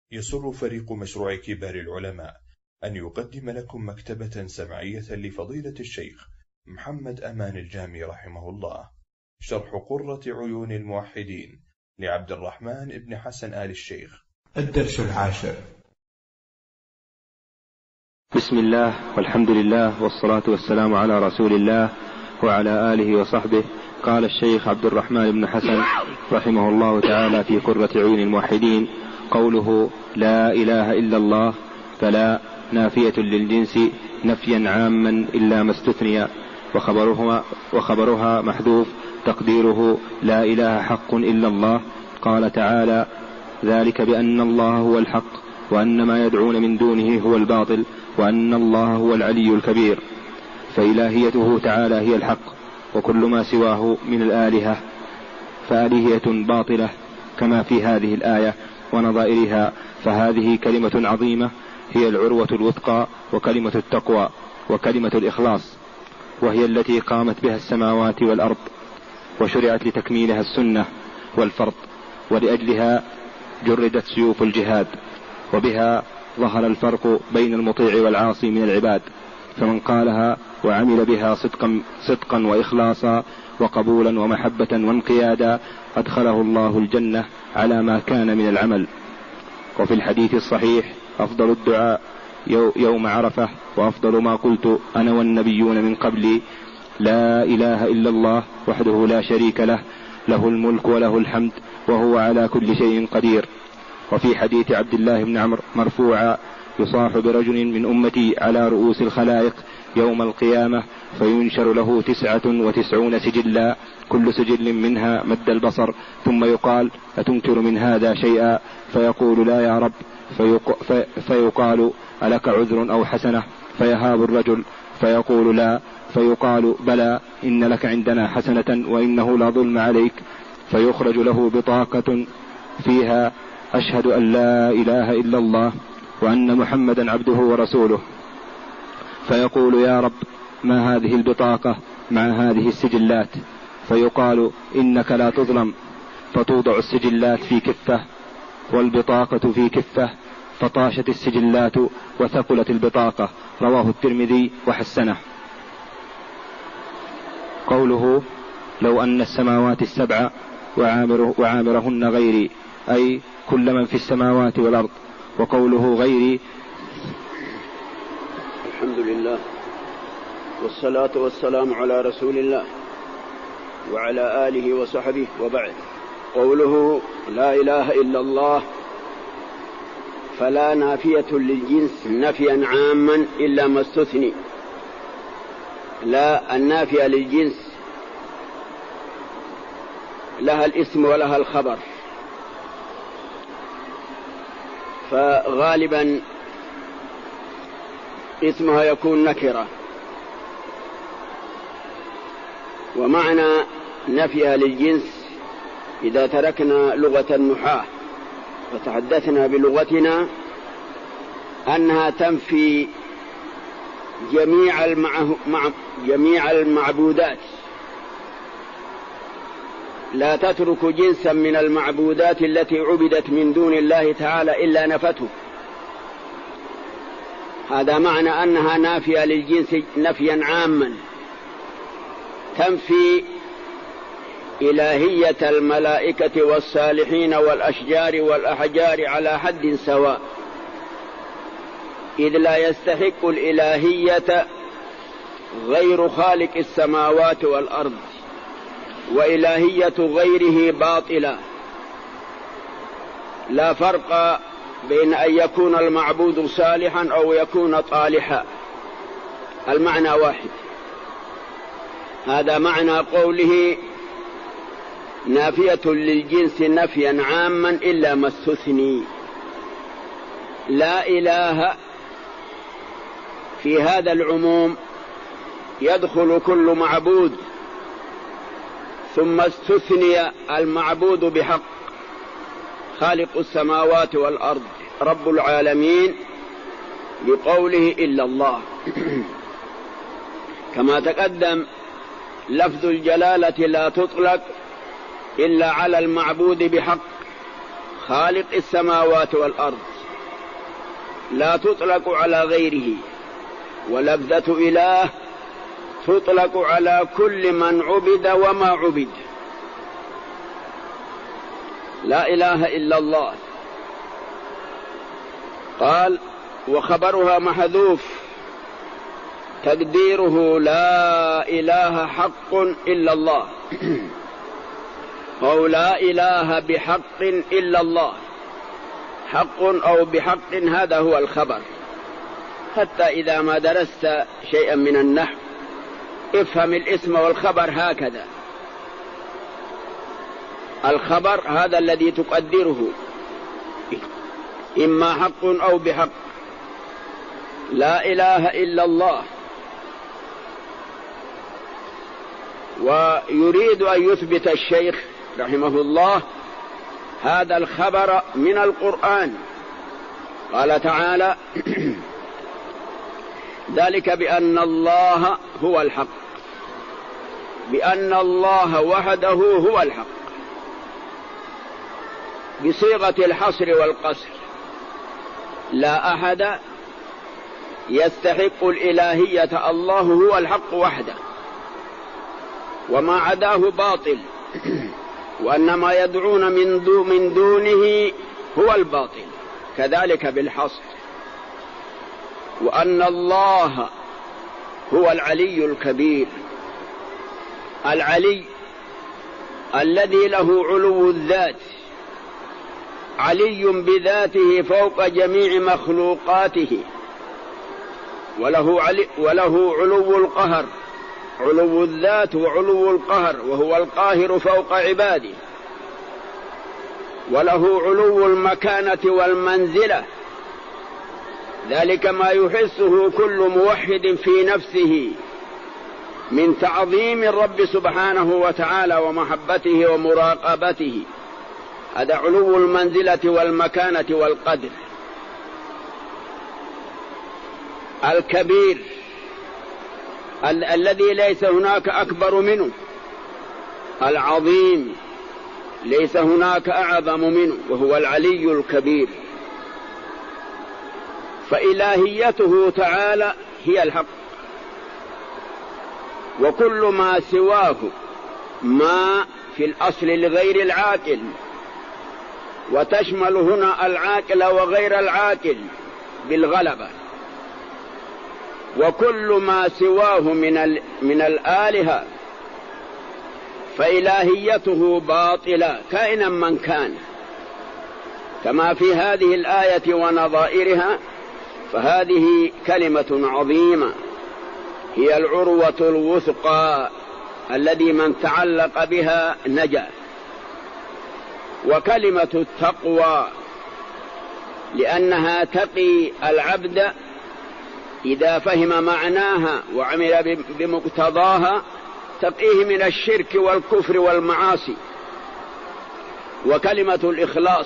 يسر فريق مشروع كبار العلماء أن يقدم لكم مكتبة سمعية لفضيلة الشيخ محمد أمان الجامي رحمه الله، شرح قرة عيون الموحدين لعبد الرحمن بن حسن آل الشيخ. الدرس 10. بسم الله والحمد لله والصلاة والسلام على رسول الله وعلى آله وصحبه. قال الشيخ عبد الرحمن بن حسن رحمه الله تعالى في قرة عيون الموحدين: قوله لا إله إلا الله فلا نافية للجنس نفيا عاما إلا ما استثني، وخبرها محذوف تقديره لا إله حق إلا الله. قال تعالى: ذلك بأن الله هو الحق وأن ما يدعون من دونه هو الباطل وأن الله هو العلي الكبير. فإلهيته تعالى هي الحق، وكل ما سواه من الآلهة فآلهية باطلة كما في هذه الآية ونظائرها. فهذه كلمة عظيمة هي العروة الوثقى وكلمة التقوى وكلمة الإخلاص، وهي التي قامت بها السماوات والأرض، وشرعت لتكميلها السنة والفرض، ولأجلها جردت سيوف الجهاد، وبها ظهر الفرق بين المطيع والعاصي من العباد. فمن قالها وعمل بها صدقا وإخلاصا وقبولا ومحبة وانقيادا أدخله الله الجنة على ما كان من العمل. وفي الحديث الصحيح: أفضل الدعاء يوم عرفة وأفضل ما قلت أنا والنبيون من قبلي لا إله إلا الله وحده لا شريك له، له الملك وله الحمد وهو على كل شيء قدير. وفي حديث عبد الله بن عمرو مرفوعا: يصاح برجل من أمتي على رؤوس الخلائق يوم القيامة فينشر له 99 سجلا، كل سجل منها مد البصر، ثم يقال: أتنكر من هذا شيئا؟ فيقول: لا يا رب. فيقال: ألك عذر أو حسنة؟ فيهاب الرجل فيقول: لا. فيقال: بلى، إن لك عندنا حسنة وإنه لا ظلم عليك. فيخرج له بطاقة فيها: أشهد أن لا إله إلا الله وأن محمدا عبده ورسوله. فيقول: يا رب، ما هذه البطاقة مع هذه السجلات؟ فيقال: إنك لا تظلم. فتوضع السجلات في كفة والبطاقة في كفة، فطاشت السجلات وثقلت البطاقة. رواه الترمذي وحسنه. قوله لو أن السماوات السبع وعامرهن غيري، أي كل من في السماوات والأرض. وقوله غيري: الحمد لله والصلاة والسلام على رسول الله وعلى آله وصحبه، وبعد. قوله لا إله إلا الله فلا نافية للجنس نفيا عاما إلا ما استثني. لا النافية للجنس لها الاسم ولها الخبر، فغالبا اسمها يكون نكرة، ومعنى نفيها للجنس إذا تركنا لغة النحاة وتحدثنا بلغتنا أنها تنفي جميع المعبودات، لا تترك جنسا من المعبودات التي عبدت من دون الله تعالى إلا نفته. هذا معنى أنها نافية للجنس نفيا عاما، تنفي إلهية الملائكة والصالحين والأشجار والأحجار على حد سواء، إذ لا يستحق الإلهية غير خالق السماوات والأرض، وإلهية غيره باطلة. لا فرق بين أن يكون المعبود صالحا أو يكون طالحا، المعنى واحد. هذا معنى قوله نافية للجنس نفيا عاما إلا ما استثني. لا إله في هذا العموم يدخل كل معبود، ثم استثني المعبود بحق خالق السماوات والأرض رب العالمين بقوله إلا الله. كما تقدم لفظ الجلالة لا تطلق إلا على المعبود بحق خالق السماوات والأرض، لا تطلق على غيره، ولفظة إله تطلق على كل من عبد وما عبد. لا إله إلا الله. قال وخبرها محذوف تقديره لا إله حق إلا الله، أو لا إله بحق إلا الله. حق أو بحق هذا هو الخبر. حتى إذا ما درست شيئا من النحو افهم الاسم والخبر هكذا. الخبر هذا الذي تقدره إما حق أو بحق. لا إله إلا الله. ويريد أن يثبت الشيخ رحمه الله هذا الخبر من القرآن. قال تعالى ذلك بأن الله هو الحق، بأن الله وحده هو الحق، بصيغة الحصر والقصر. لا أحد يستحق الإلهية، الله هو الحق وحده، وما عداه باطل، وأن ما يدعون من دونه هو الباطل، كذلك بالحصر. وأن الله هو العلي الكبير، العلي الذي له علو الذات، علي بذاته فوق جميع مخلوقاته، وله علو القهر، علو الذات وعلو القهر، وهو القاهر فوق عباده، وله علو المكانة والمنزلة، ذلك ما يحسه كل موحد في نفسه من تعظيم الرب سبحانه وتعالى ومحبته ومراقبته. هذا علو المنزلة والمكانة والقدر. الكبير الذي ليس هناك أكبر منه، العظيم ليس هناك أعظم منه، وهو العلي الكبير. فإلهيته تعالى هي الحق، وكل ما سواه ما في الأصل لغير العاقل، وتشمل هنا العاقل وغير العاقل بالغلبة. وكل ما سواه من الآلهة فإلهيته باطلة كائنا من كان، كما في هذه الآية ونظائرها. فهذه كلمة عظيمة هي العروة الوثقى الذي من تعلق بها نجا. وكلمة التقوى لأنها تقي العبد إذا فهم معناها وعمل بمقتضاها، تقيه من الشرك والكفر والمعاصي. وكلمة الإخلاص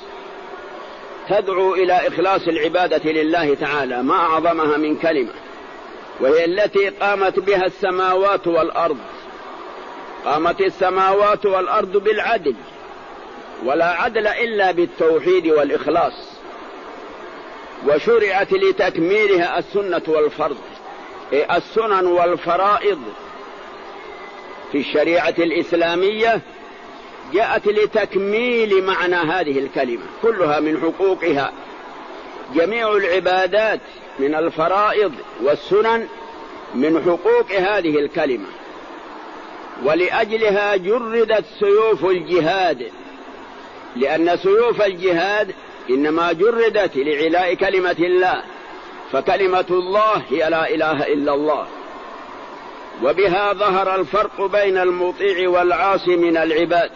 تدعو إلى إخلاص العبادة لله تعالى، ما أعظمها من كلمة، وهي التي قامت بها السماوات والأرض. قامت السماوات والأرض بالعدل، ولا عدل إلا بالتوحيد والإخلاص. وشرعت لتكميلها السنة والفرض، السنن والفرائض في الشريعة الإسلامية جاءت لتكميل معنى هذه الكلمة كلها من حقوقها. جميع العبادات من الفرائض والسنن من حقوق هذه الكلمة. ولأجلها جردت سيوف الجهاد، لأن سيوف الجهاد إنما جردت لعلاء كلمة الله، فكلمة الله هي لا إله إلا الله. وبها ظهر الفرق بين المطيع والعاصي من العباد.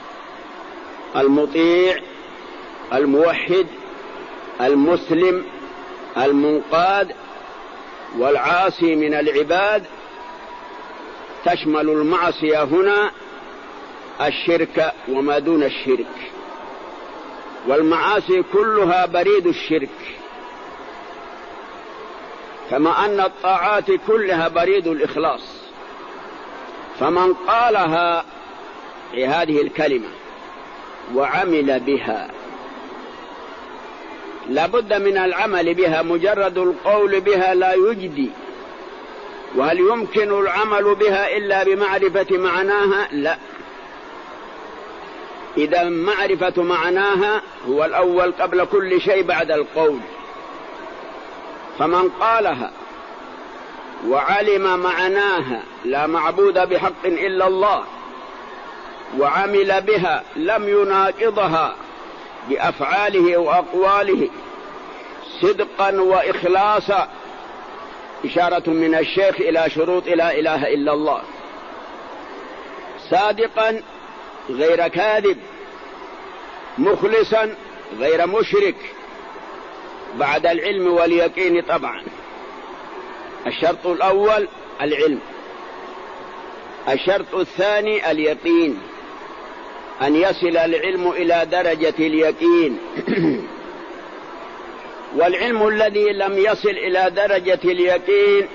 المطيع الموحد المسلم المنقاد، والعاصي من العباد تشمل المعصية هنا الشرك وما دون الشرك، والمعاصي كلها بريد الشرك، كما أن الطاعات كلها بريد الإخلاص. فمن قالها هذه الكلمة وعمل بها لابد من العمل بها، مجرد القول بها لا يجدي. وهل يمكن العمل بها إلا بمعرفة معناها؟ لا. إذا معرفة معناها هو الأول قبل كل شيء بعد القول. فمن قالها وعلم معناها لا معبود بحق إلا الله وعمل بها لم يناقضها بأفعاله وأقواله صدقا وإخلاصا، إشارة من الشيخ إلى شروط لا إله إلا الله، صادقا غير كاذب، مخلصا غير مشرك، بعد العلم واليقين طبعا. الشرط الأول العلم، الشرط الثاني اليقين، أن يصل العلم إلى درجة اليقين. والعلم الذي لم يصل إلى درجة اليقين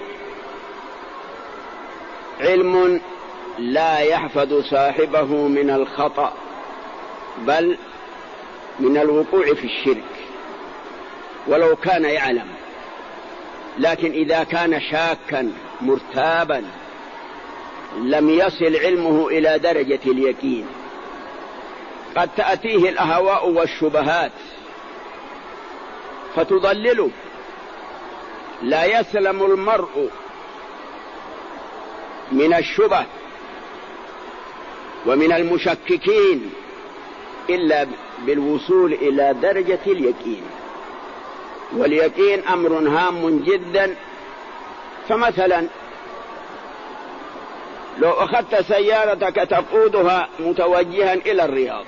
علم لا يحفظ صاحبه من الخطأ بل من الوقوع في الشرك ولو كان يعلم. لكن إذا كان شاكا مرتابا لم يصل علمه إلى درجة اليقين. قد تأتيه الأهواء والشبهات فتضلله. لا يسلم المرء من الشبه ومن المشككين إلا بالوصول إلى درجة اليقين. واليقين أمر هام جدا. فمثلا لو أخذت سيارتك تقودها متوجها إلى الرياض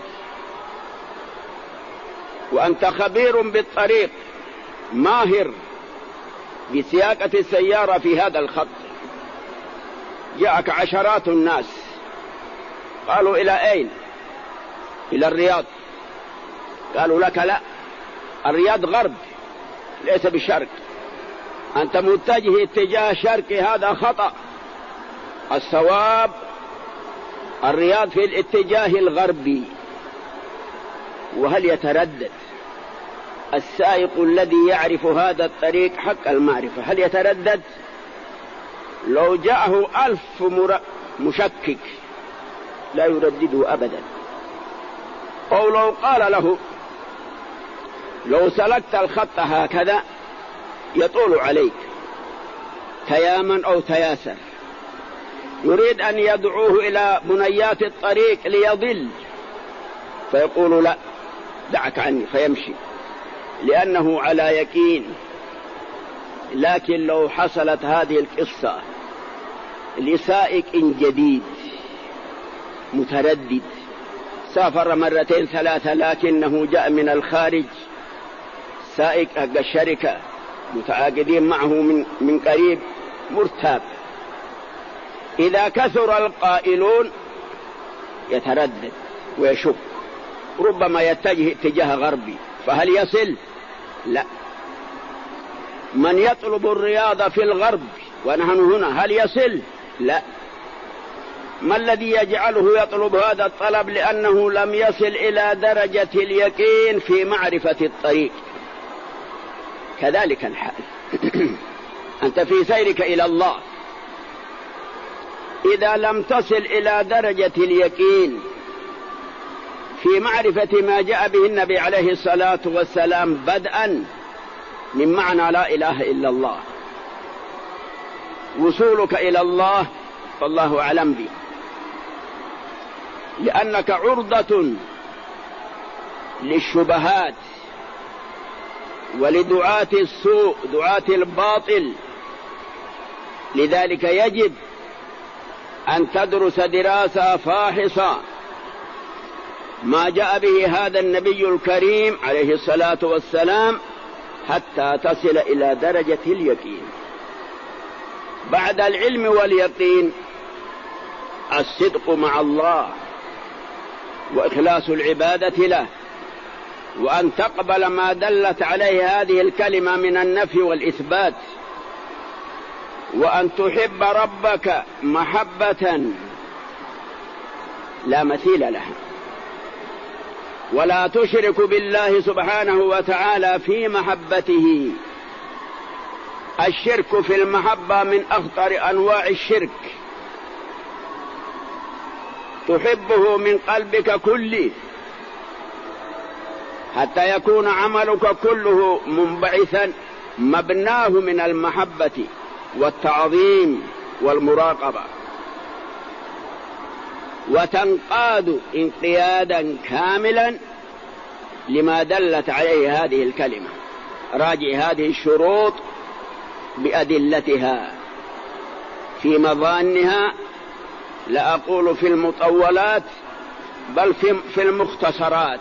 وأنت خبير بالطريق ماهر بسياقة السيارة في هذا الخط، جاءك عشرات الناس قالوا إلى أين؟ إلى الرياض. قالوا لك لا، الرياض غرب ليس بشرق، أنت متجه اتجاه شرقي، هذا خطأ. الصواب الرياض في الاتجاه الغربي. وهل يتردد السائق الذي يعرف هذا الطريق حق المعرفة؟ هل يتردد؟ لو جاءه 1000 مشكك لا يردده أبدا. أو لو قال له لو سلكت الخط هكذا يطول عليك تياما أو تياسر، يريد أن يدعوه إلى بنيات الطريق ليضل، فيقول لا دعك عني فيمشي لأنه على يقين. لكن لو حصلت هذه القصة لسائق جديد متردد سافر 2 3 لكنه جاء من الخارج، سائق الشركة متعاقدين معه من قريب، مرتاب، إذا كثر القائلون يتردد ويشك، ربما يتجه اتجاه غربي، فهل يصل؟ لا. من يطلب الرياضة في الغرب ونحن هنا هل يصل؟ لا. ما الذي يجعله يطلب هذا الطلب؟ لأنه لم يصل إلى درجة اليقين في معرفة الطريق. كذلك الحال أنت في سيرك إلى الله إذا لم تصل إلى درجة اليقين في معرفة ما جاء به النبي عليه الصلاة والسلام بدءا من معنى لا إله إلا الله، وصولك إلى الله فالله أعلم به، لأنك عرضة للشبهات ولدعاة السوء دعاة الباطل. لذلك يجب أن تدرس دراسة فاحصة ما جاء به هذا النبي الكريم عليه الصلاة والسلام حتى تصل إلى درجة اليقين. بعد العلم واليقين الصدق مع الله وإخلاص العبادة له، وأن تقبل ما دلت عليه هذه الكلمة من النفي والإثبات، وأن تحب ربك محبة لا مثيل لها. ولا تشرك بالله سبحانه وتعالى في محبته. الشرك في المحبة من أخطر أنواع الشرك، تحبه من قلبك كله حتى يكون عملك كله منبعثا مبناه من المحبة والتعظيم والمراقبة، وتنقاد انقيادا كاملا لما دلت عليه هذه الكلمة. راجع هذه الشروط بأدلتها في مظانها، لا أقول في المطولات بل في المختصرات.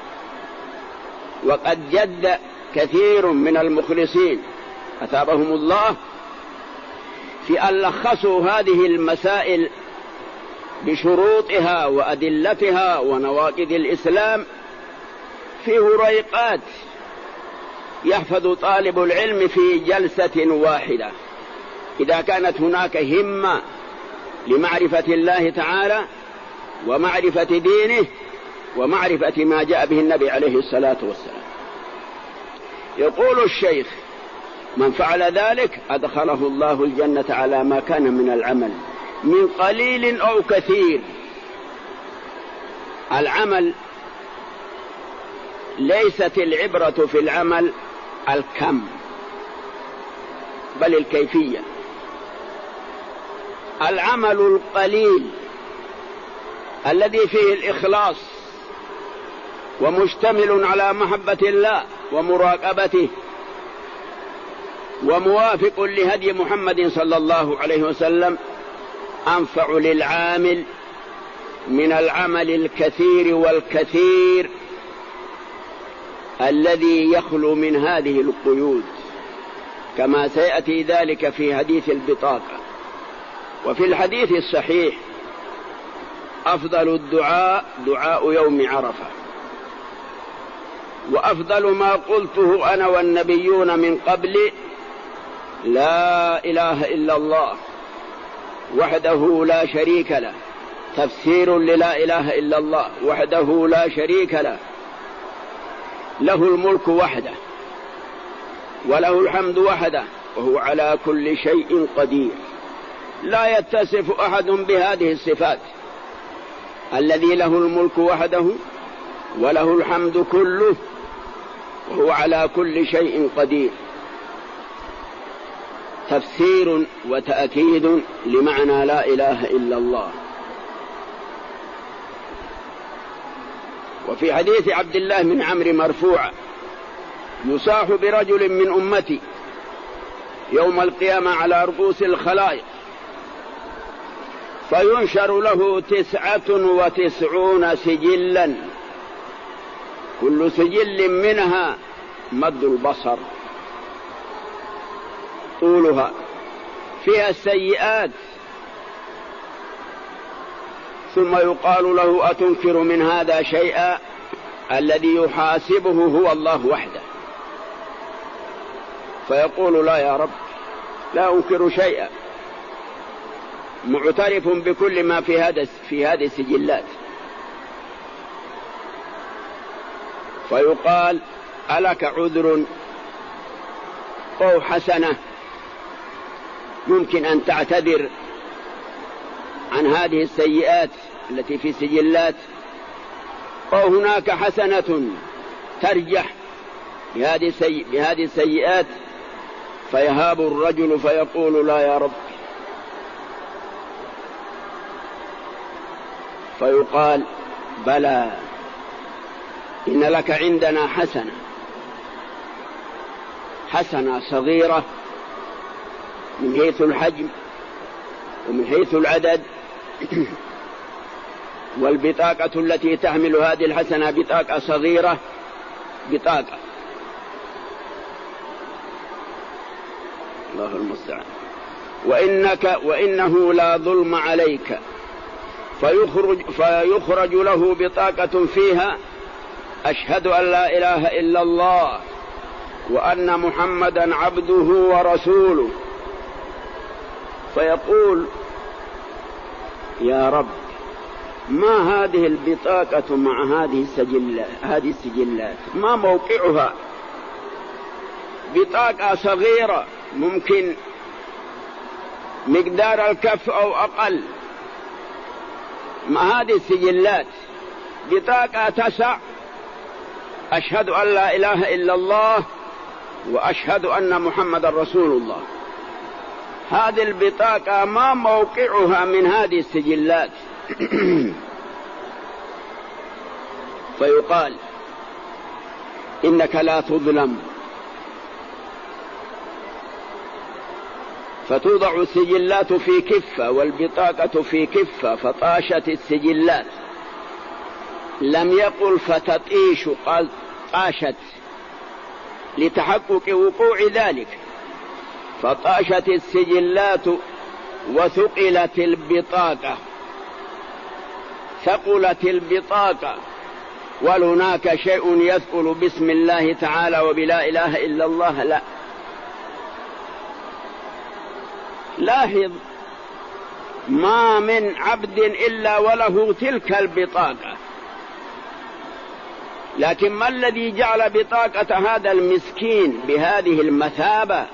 وقد جد كثير من المخلصين أثابهم الله في أن لخصوا هذه المسائل بشروطها وأدلتها ونواقض الإسلام في هريقات يحفظ طالب العلم في جلسة واحدة، إذا كانت هناك همة لمعرفة الله تعالى ومعرفة دينه ومعرفة ما جاء به النبي عليه الصلاة والسلام. يقول الشيخ: من فعل ذلك أدخله الله الجنة على ما كان من العمل من قليل أو كثير. العمل ليست العبرة في العمل الكم بل الكيفية. العمل القليل الذي فيه الإخلاص ومشتمل على محبة الله ومراقبته وموافق لهدي محمد صلى الله عليه وسلم أنفع للعامل من العمل الكثير والكثير الذي يخلو من هذه القيود، كما سيأتي ذلك في حديث البطاقة. وفي الحديث الصحيح: أفضل الدعاء دعاء يوم عرفة، وأفضل ما قلته أنا والنبيون من قبل لا إله إلا الله وحده لا شريك له. تفسير للا إله إلا الله: وحده لا شريك له، له الملك وحده وله الحمد وحده وهو على كل شيء قدير. لا يتصف أحد بهذه الصفات: الذي له الملك وحده وله الحمد كله وهو على كل شيء قدير. تفسير وتأكيد لمعنى لا إله إلا الله. وفي حديث عبد الله بن عمرو مرفوعا: يصاح برجل من أمتي يوم القيامة على رؤوس الخلائق فينشر له 99 سجلا، كل سجل منها مد البصر طولها، فيها السيئات. ثم يقال له: أتنكر من هذا شيئا؟ الذي يحاسبه هو الله وحده. فيقول: لا يا رب، لا أنكر شيئا، معترف بكل ما في هذه السجلات. فيقال: ألك عذر أو حسنة يمكن أن تعتذر عن هذه السيئات التي في سجلات، أو هناك حسنة ترجح بهذه السيئات؟ فيهاب الرجل فيقول: لا يا رب. فيقال: بلى، إن لك عندنا حسنة صغيرة من حيث الحجم ومن حيث العدد، والبطاقة التي تحمل هذه الحسنة بطاقة صغيرة، بطاقة، الله المستعان. وإنه لا ظلم عليك، فيخرج له بطاقة فيها: أشهد أن لا إله إلا الله وأن محمدا عبده ورسوله. فيقول: يا رب، ما هذه البطاقة مع هذه السجلات؟ ما موقعها؟ بطاقة صغيرة ممكن مقدار الكف أو أقل، مع هذه السجلات بطاقة تسع أشهد أن لا إله إلا الله وأشهد أن محمد رسول الله. هذه البطاقة ما موقعها من هذه السجلات؟ فيقال إنك لا تظلم، فتوضع السجلات في كفة والبطاقة في كفة، فطاشت السجلات. لم يقل فتطيش، قال طاشت لتحقق وقوع ذلك. فطاشت السجلات وثقلت البطاقة، ثقلت البطاقة. وهناك شيء يثقل باسم الله تعالى وبلا إله إلا الله؟ لا. لاحظ، ما من عبد إلا وله تلك البطاقة، لكن ما الذي جعل بطاقة هذا المسكين بهذه المثابة؟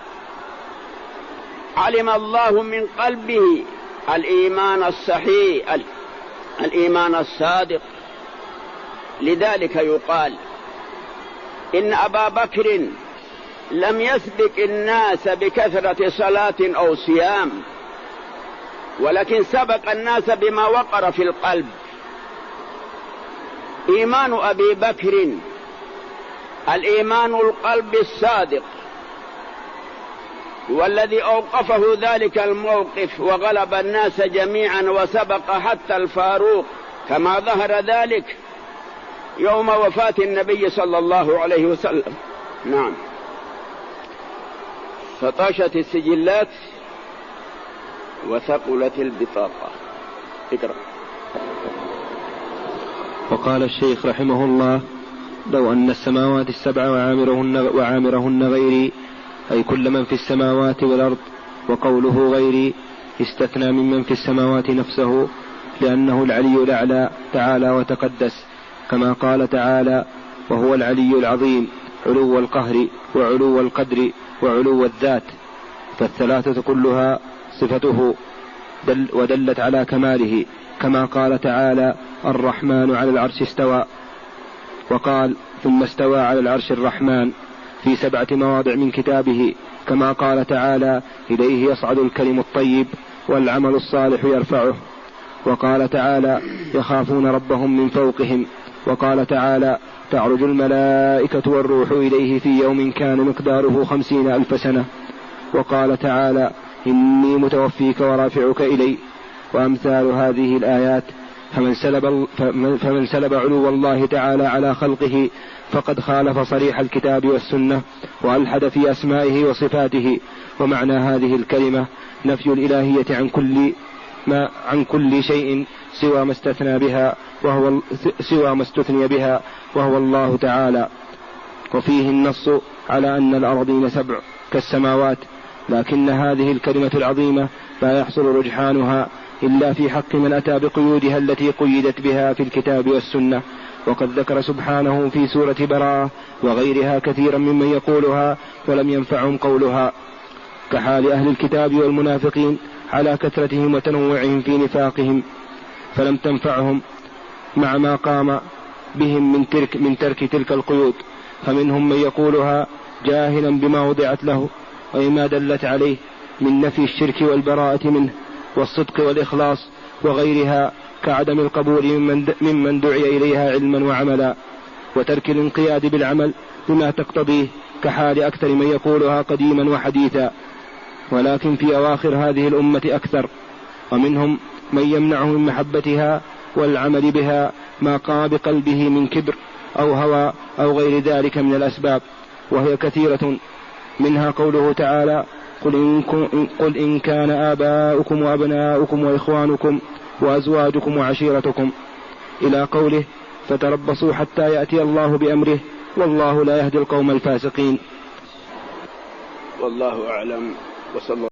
علم الله من قلبه الإيمان الصحيح، الإيمان الصادق. لذلك يقال إن أبا بكر لم يسبق الناس بكثرة صلاة أو صيام، ولكن سبق الناس بما وقر في القلب. إيمان أبي بكر الإيمان القلب الصادق، والذي أوقفه ذلك الموقف وغلب الناس جميعا وسبق حتى الفاروق، كما ظهر ذلك يوم وفاة النبي صلى الله عليه وسلم. نعم. فطاشت السجلات وثقلت البطاقة. اقرأ. وقال الشيخ رحمه الله: لو أن السماوات السبع وعامرهن غيري، أي كل من في السماوات والأرض، وقوله غيري استثنى ممن في السماوات نفسه، لأنه العلي الأعلى تعالى وتقدس، كما قال تعالى: وهو العلي العظيم، علو القهر وعلو القدر وعلو الذات. فالثلاثة كلها صفته ودلت على كماله، كما قال تعالى: الرحمن على العرش استوى. وقال: ثم استوى على العرش الرحمن، في 7 مواضع من كتابه، كما قال تعالى: إليه يصعد الكلم الطيب والعمل الصالح يرفعه. وقال تعالى: يخافون ربهم من فوقهم. وقال تعالى: تعرج الملائكة والروح إليه في يوم كان مقداره 50,000 سنة. وقال تعالى: إني متوفيك ورافعك إلي. وأمثال هذه الآيات. فمن سلب علو الله تعالى على خلقه فقد خالف صريح الكتاب والسنة، وألحد في أسمائه وصفاته. ومعنى هذه الكلمة نفي الإلهية عن كل شيء سوى ما استثني بها وهو الله تعالى. وفيه النص على أن الأرضين 7 كالسماوات، لكن هذه الكلمة العظيمة لا يحصل رجحانها إلا في حق من أتى بقيودها التي قيدت بها في الكتاب والسنة. وقد ذكر سبحانه في سورة براءة وغيرها كثيرا ممن يقولها ولم ينفعهم قولها، كحال أهل الكتاب والمنافقين على كثرتهم وتنوعهم في نفاقهم، فلم تنفعهم مع ما قام بهم من ترك تلك القيود. فمنهم من يقولها جاهلا بما وضعت له وما دلت عليه من نفي الشرك والبراءة منه والصدق والإخلاص وغيرها، كعدم القبول ممن دعي إليها علما وعملا، وترك الانقياد بالعمل بما تقتضيه، كحال أكثر من يقولها قديما وحديثا. ولكن في أواخر هذه الأمة أكثر، ومنهم من يمنعه من محبتها والعمل بها ما قام بقلبه من كبر أو هوى أو غير ذلك من الأسباب، وهي كثيرة. منها قوله تعالى: قل إن كان آباؤكم وأبناؤكم وإخوانكم وأزواجكم وعشيرتكم، إلى قوله: فتربصوا حتى يأتي الله بأمره والله لا يهدي القوم الفاسقين. والله أعلم. وصلى